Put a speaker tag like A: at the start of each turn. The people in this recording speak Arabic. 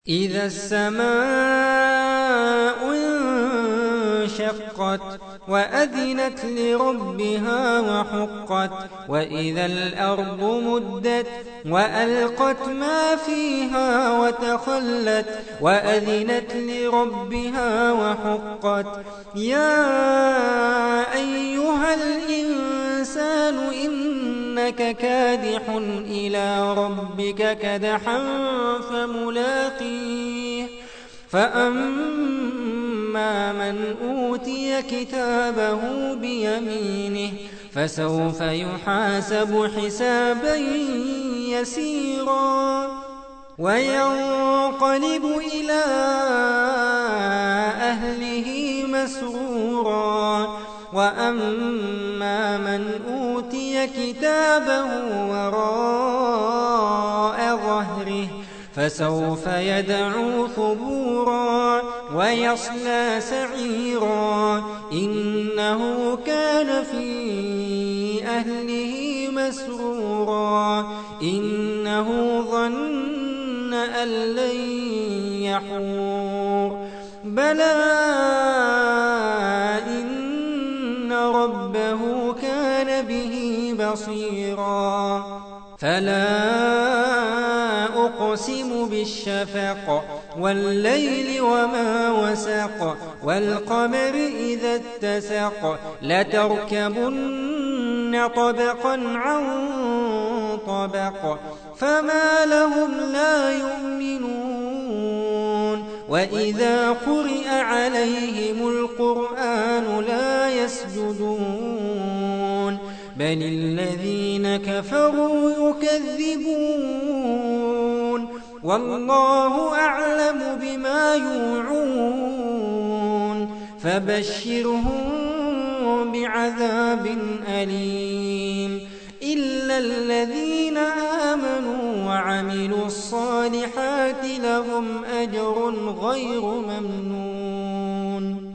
A: إذا السماء انشقت وأذنت لربها وحقت وإذا الأرض مدت وألقت ما فيها وتخلت وأذنت لربها وحقت يا أيها الإنسان إنك كادح إلى ربك كدحا فملاقيه فأما من أوتي كتابه بيمينه فسوف يحاسب حسابا يسيرا وينقلب إلى أهله مسرورا وأما من أوتي كتابه وراء ظهره فسوف يدعو ثبورا ويصلى سعيرا إنه كان في أهله مسرورا إنه ظن أن لن يحور بلى إن ربه كان به بصيرا فلا أقسم بالشفق والليل وما وسق والقمر إذا اتسق لتركبن طبقا عن طبق فما لهم لا يؤمنون وإذا قرئ عليهم القرآن لا يسجدون بل الذين كفروا يكذبون والله أعلم بما يوعون فبشرهم بعذاب أليم إلا الذين آمنوا وعملوا الصالحات لهم أجر غير ممنون.